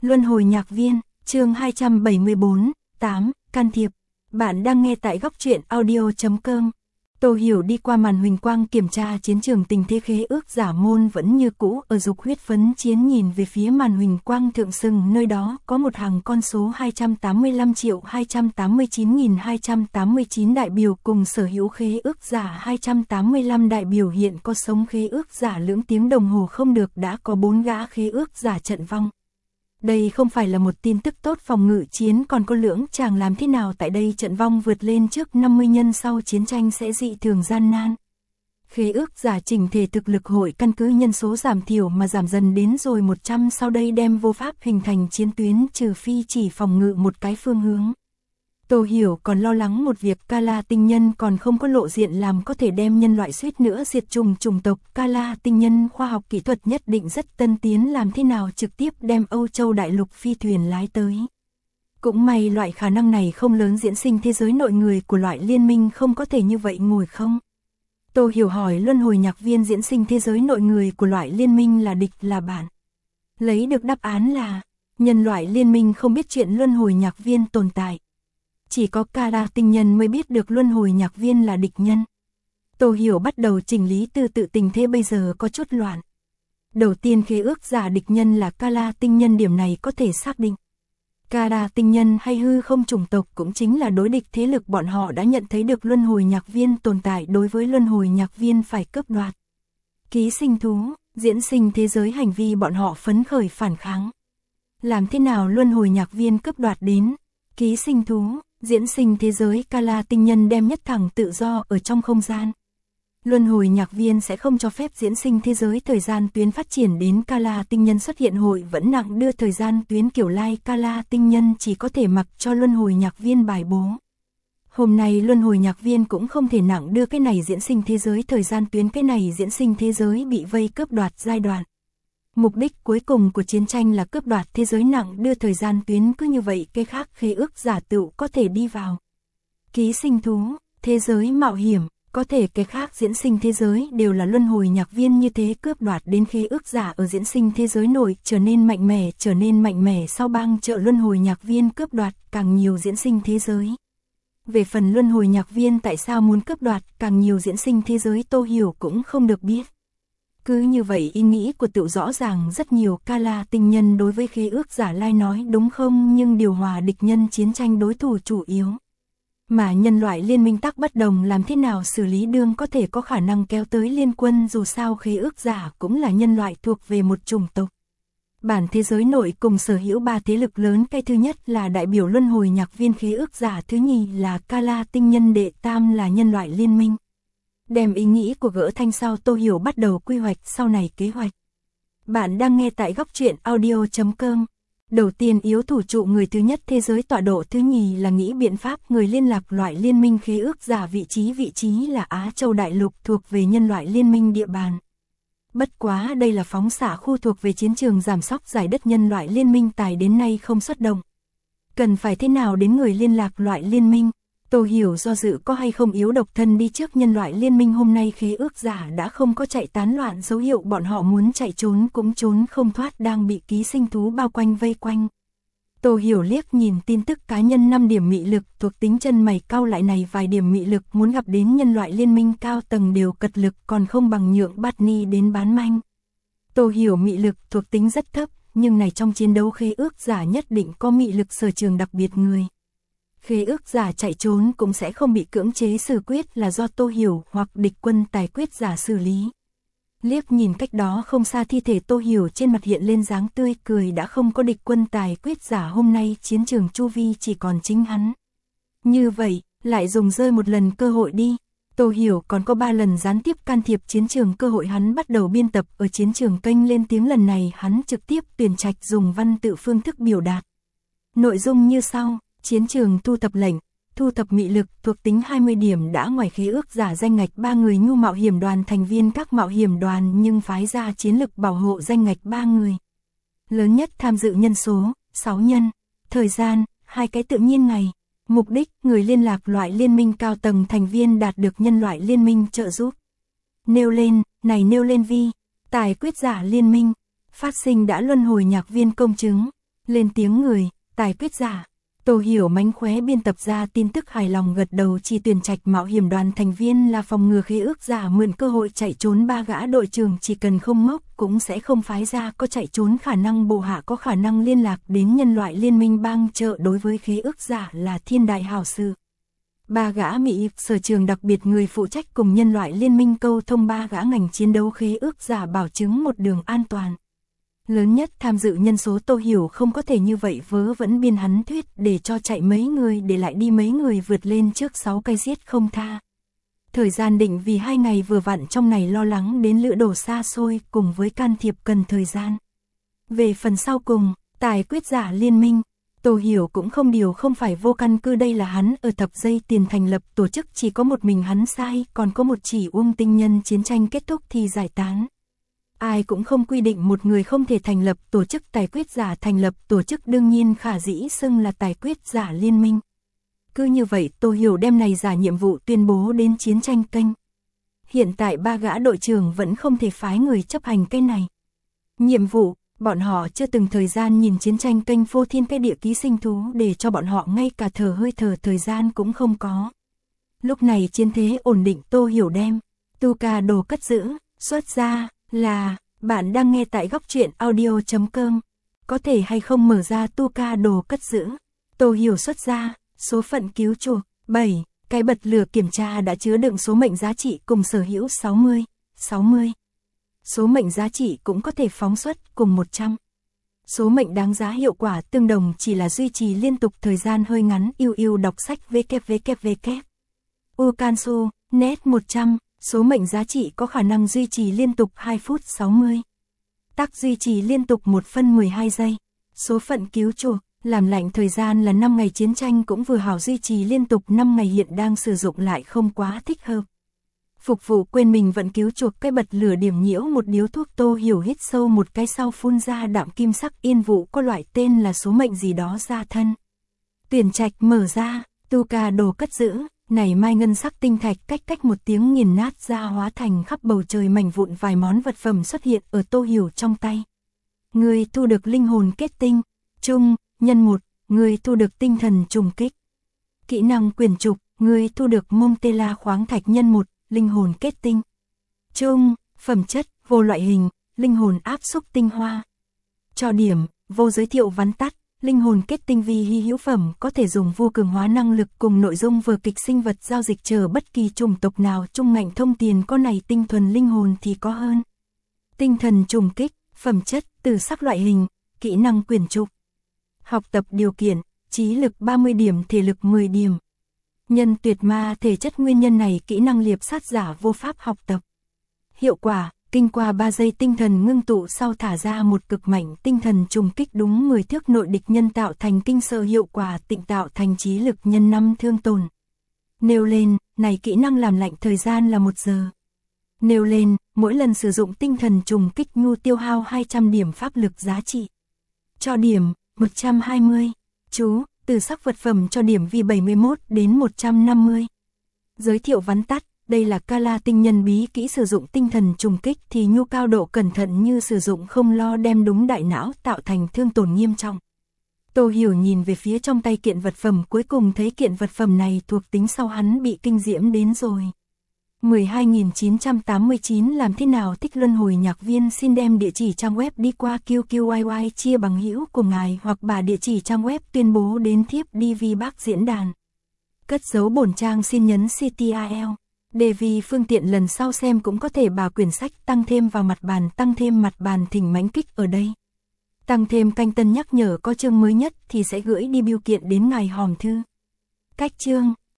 Luân hồi nhạc viên, chương 274, 8, can thiệp. Bạn đang nghe tại góc truyện audio.com. Tô Hiểu đi qua màn huỳnh quang kiểm tra chiến trường tình thế khế ước giả môn vẫn như cũ ở dục huyết phấn chiến, nhìn về phía màn huỳnh quang thượng sừng, nơi đó có một hàng con số 285.289.289 đại biểu cùng sở hữu khế ước giả 285 đại biểu, hiện có sống khế ước giả lưỡng tiếng đồng hồ không được đã có 4 gã khế ước giả trận vong. Đây không phải là một tin tức tốt, phòng ngự chiến còn có lưỡng chàng làm thế nào tại đây, trận vong vượt lên trước 50 nhân sau chiến tranh sẽ dị thường gian nan. Khế ước giả chỉnh thể thực lực hội căn cứ nhân số giảm thiểu mà giảm dần đến rồi 100, sau đây đem vô pháp hình thành chiến tuyến, trừ phi chỉ phòng ngự một cái phương hướng. Tô Hiểu còn lo lắng một việc, Kala tinh nhân còn không có lộ diện làm có thể đem nhân loại suýt nữa diệt chủng tộc. Kala tinh nhân khoa học kỹ thuật nhất định rất tân tiến, làm thế nào trực tiếp đem Âu Châu đại lục phi thuyền lái tới. Cũng may loại khả năng này không lớn, diễn sinh thế giới nội người của loại liên minh không có thể như vậy ngồi không. Tô Hiểu hỏi luân hồi nhạc viên, diễn sinh thế giới nội người của loại liên minh là địch là bạn? Lấy được đáp án là nhân loại liên minh không biết chuyện luân hồi nhạc viên tồn tại. Chỉ có Kala tinh nhân mới biết được luân hồi nhạc viên là địch nhân. Tô Hiểu bắt đầu chỉnh lý từ tự tình thế bây giờ có chút loạn. Đầu tiên, khế ước giả địch nhân là Kala tinh nhân, điểm này có thể xác định. Kala tinh nhân hay hư không chủng tộc cũng chính là đối địch thế lực, bọn họ đã nhận thấy được luân hồi nhạc viên tồn tại, đối với luân hồi nhạc viên phải cướp đoạt. Ký sinh thú, diễn sinh thế giới hành vi bọn họ phấn khởi phản kháng. Làm thế nào luân hồi nhạc viên cướp đoạt đến ký sinh thú, diễn sinh thế giới? Kala tinh nhân đem nhất thẳng tự do ở trong không gian. Luân hồi nhạc viên sẽ không cho phép diễn sinh thế giới thời gian tuyến phát triển đến Kala tinh nhân xuất hiện, hội vẫn nặng đưa thời gian tuyến kiểu lai. Kala tinh nhân chỉ có thể mặc cho luân hồi nhạc viên bài bố. Hôm nay luân hồi nhạc viên cũng không thể nặng đưa cái này diễn sinh thế giới thời gian tuyến, cái này diễn sinh thế giới bị vây cướp đoạt giai đoạn. Mục đích cuối cùng của chiến tranh là cướp đoạt thế giới, nặng đưa thời gian tuyến, cứ như vậy cái khác khế ước giả tựu có thể đi vào. Ký sinh thú, thế giới mạo hiểm, có thể cái khác diễn sinh thế giới đều là luân hồi nhạc viên như thế cướp đoạt đến khế ước giả ở diễn sinh thế giới nội, trở nên mạnh mẽ sau bang trợ luân hồi nhạc viên cướp đoạt càng nhiều diễn sinh thế giới. Về phần luân hồi nhạc viên tại sao muốn cướp đoạt càng nhiều diễn sinh thế giới, Tô Hiểu cũng không được biết. Cứ như vậy ý nghĩ của tự rõ ràng rất nhiều. Kala tinh nhân đối với khế ước giả lai nói đúng không, nhưng điều hòa địch nhân chiến tranh đối thủ chủ yếu. Mà nhân loại liên minh tắc bất đồng, làm thế nào xử lý đương có thể có khả năng kéo tới liên quân, dù sao khế ước giả cũng là nhân loại thuộc về một chủng tộc. Bản thế giới nội cùng sở hữu 3 thế lực lớn, cái thứ nhất là đại biểu luân hồi nhạc viên khế ước giả, thứ nhì là Kala tinh nhân, đệ tam là nhân loại liên minh. Đem ý nghĩ của gỡ thanh sau, Tô Hiểu bắt đầu quy hoạch sau này kế hoạch. Bạn đang nghe tại góc truyện audio.com. Đầu tiên, yếu thủ trụ người thứ nhất thế giới tọa độ, thứ nhì là nghĩ biện pháp người liên lạc loại liên minh khế ước giả, vị trí là Á Châu đại lục thuộc về nhân loại liên minh địa bàn. Bất quá đây là phóng xạ khu thuộc về chiến trường giảm sóc giải đất, nhân loại liên minh tài đến nay không xuất động. Cần phải thế nào đến người liên lạc loại liên minh? Tô Hiểu do dự có hay không yếu độc thân đi trước nhân loại liên minh. Hôm nay khế ước giả đã không có chạy tán loạn dấu hiệu, bọn họ muốn chạy trốn cũng trốn không thoát, đang bị ký sinh thú bao quanh vây quanh. Tô Hiểu liếc nhìn tin tức cá nhân, 5 điểm mị lực thuộc tính, chân mày cau lại, này vài điểm mị lực muốn gặp đến nhân loại liên minh cao tầng đều cật lực, còn không bằng nhượng Batni đến bán manh. Tô Hiểu mị lực thuộc tính rất thấp, nhưng này trong chiến đấu khế ước giả nhất định có mị lực sở trường đặc biệt người. Khế ước giả chạy trốn cũng sẽ không bị cưỡng chế xử quyết, là do Tô Hiểu hoặc địch quân tài quyết giả xử lý. Liếc nhìn cách đó không xa thi thể, Tô Hiểu trên mặt hiện lên dáng tươi cười, đã không có địch quân tài quyết giả, hôm nay chiến trường chu vi chỉ còn chính hắn. Như vậy, lại dùng rơi một lần cơ hội đi. Tô Hiểu còn có 3 lần gián tiếp can thiệp chiến trường cơ hội, hắn bắt đầu biên tập ở chiến trường kênh lên tiếng, lần này hắn trực tiếp tuyển trạch dùng văn tự phương thức biểu đạt. Nội dung như sau: chiến trường thu thập lệnh, thu thập mị lực thuộc tính 20 điểm, đã ngoài khế ước giả danh ngạch 3 người, nhu mạo hiểm đoàn thành viên các mạo hiểm đoàn nhưng phái ra chiến lực bảo hộ danh ngạch 3 người. Lớn nhất tham dự nhân số 6 nhân, thời gian 2 cái tự nhiên ngày. Mục đích, người liên lạc loại liên minh cao tầng thành viên đạt được nhân loại liên minh trợ giúp. Nêu lên, vi, tài quyết giả liên minh, phát sinh đã luân hồi nhạc viên công chứng. Lên tiếng người, tài quyết giả. Tô Hiểu mánh khóe biên tập ra tin tức hài lòng gật đầu, chỉ tuyển trạch mạo hiểm đoàn thành viên là phòng ngừa khế ước giả mượn cơ hội chạy trốn. 3 gã đội trưởng chỉ cần không ngốc cũng sẽ không phái ra có chạy trốn khả năng. Bộ hạ có khả năng liên lạc đến nhân loại liên minh bang trợ đối với khế ước giả là thiên đại hảo sự. 3 gã Mỹ sở trường đặc biệt người phụ trách cùng nhân loại liên minh câu thông. 3 gã ngành chiến đấu khế ước giả bảo chứng một đường an toàn. Lớn nhất tham dự nhân số. Tô Hiểu không có thể như vậy vớ vẩn biên hắn thuyết để cho chạy mấy người để lại đi mấy người vượt lên trước 6 cây giết không tha. Thời gian định vì 2 ngày vừa vặn, trong này lo lắng đến lữ đồ xa xôi cùng với can thiệp cần thời gian. Về phần sau cùng, tài quyết giả liên minh, Tô Hiểu cũng không điều không phải vô căn cứ. Đây là hắn ở thập giây tiền thành lập tổ chức, chỉ có một mình hắn sai, còn có một chỉ Uông Tinh Nhân chiến tranh kết thúc thì giải tán. Ai cũng không quy định một người không thể thành lập tổ chức. Tài quyết giả thành lập tổ chức đương nhiên khả dĩ xưng là tài quyết giả liên minh. Cứ như vậy Tô Hiểu đem này giả nhiệm vụ tuyên bố đến chiến tranh kênh. Hiện tại 3 gã đội trưởng vẫn không thể phái người chấp hành cái này nhiệm vụ. Bọn họ chưa từng thời gian nhìn chiến tranh kênh phô thiên cái địa ký sinh thú, để cho bọn họ ngay cả thở hơi thở thời gian cũng không có. Lúc này chiến thế ổn định, Tô Hiểu đem tu ca đồ cất giữ, xuất ra là bạn đang nghe tại góc truyện audio.com. Có thể hay không mở ra tu ca đồ cất giữ. Tô Hiểu xuất ra số phận cứu chuộc 7, cái bật lửa kiểm tra đã chứa đựng số mệnh giá trị cùng sở hữu 60. Số mệnh giá trị cũng có thể phóng xuất cùng 100. Số mệnh đáng giá hiệu quả tương đồng, chỉ là duy trì liên tục thời gian hơi ngắn. Yêu đọc sách www. Ukansu, net 100. Số mệnh giá trị có khả năng duy trì liên tục 2 phút 60. Tác duy trì liên tục 1 phân 12 giây. Số phận cứu chuộc, làm lạnh thời gian là 5 ngày, chiến tranh cũng vừa hảo duy trì liên tục 5 ngày, hiện đang sử dụng lại không quá thích hợp. Phục vụ quên mình vẫn cứu chuộc cái bật lửa điểm nhiễu một điếu thuốc. Tô Hiểu hít sâu một cái sau phun ra đạm kim sắc yên vụ, có loại tên là số mệnh gì đó ra thân. Tuyển trạch mở ra, tu ca đồ cất giữ, này mai ngân sắc tinh thạch cách một tiếng nghiền nát ra, hóa thành khắp bầu trời mảnh vụn. Vài món vật phẩm xuất hiện ở Tô Hiểu trong tay. Người thu được linh hồn kết tinh, trung, nhân 1, người thu được tinh thần trùng kích. Kỹ năng quyền trục, người thu được Montella khoáng thạch nhân 1, linh hồn kết tinh. Trung, phẩm chất, vô loại hình, linh hồn áp xúc tinh hoa. Cho điểm, vô giới thiệu vắn tắt, linh hồn kết tinh vì hy hữu phẩm, có thể dùng vô cường hóa năng lực cùng nội dung vở kịch, sinh vật giao dịch chờ bất kỳ chủng tộc nào. Trung ngạnh thông tiền có này, tinh thuần linh hồn thì có hơn. Tinh thần trùng kích, phẩm chất, từ sắc loại hình, kỹ năng quyền trục. Học tập điều kiện, trí lực 30 điểm, thể lực 10 điểm. Nhân tuyệt ma thể chất, nguyên nhân này kỹ năng liệp sát giả vô pháp học tập. Hiệu quả, kinh qua 3 giây tinh thần ngưng tụ sau thả ra một cực mạnh tinh thần trùng kích đúng 10 thước nội địch nhân, tạo thành kinh sợ. Hiệu quả tịnh tạo thành trí lực nhân 5 thương tổn. Nêu lên, này kỹ năng làm lạnh thời gian là 1 giờ. Nêu lên, mỗi lần sử dụng tinh thần trùng kích nhu tiêu hao 200 điểm pháp lực giá trị. Cho điểm, 120. Chú, từ sắc vật phẩm cho điểm vì 71 đến 150. Giới thiệu vắn tắt, đây là Kala tinh nhân bí kỹ, sử dụng tinh thần trùng kích thì nhu cao độ cẩn thận như sử dụng không lo đem đúng đại não, tạo thành thương tổn nghiêm trọng. Tô Hiểu nhìn về phía trong tay kiện vật phẩm, cuối cùng thấy kiện vật phẩm này thuộc tính sau hắn bị kinh diễm đến rồi. 12.989 làm thế nào thích luân hồi nhạc viên, xin đem địa chỉ trang web đi qua QQYY chia bằng hữu của ngài hoặc bà địa chỉ trang web tuyên bố đến thiếp DV bác diễn đàn. Cất dấu bổn trang xin nhấn CTRL. DV phương tiện lần sau xem cũng có thể bà quyển sách tăng thêm vào mặt bàn, tăng thêm mặt bàn thỉnh mãnh kích ở đây. Tăng thêm canh tân nhắc nhở có chương mới nhất thì sẽ gửi đi bưu kiện đến ngài hòm thư. Cách chương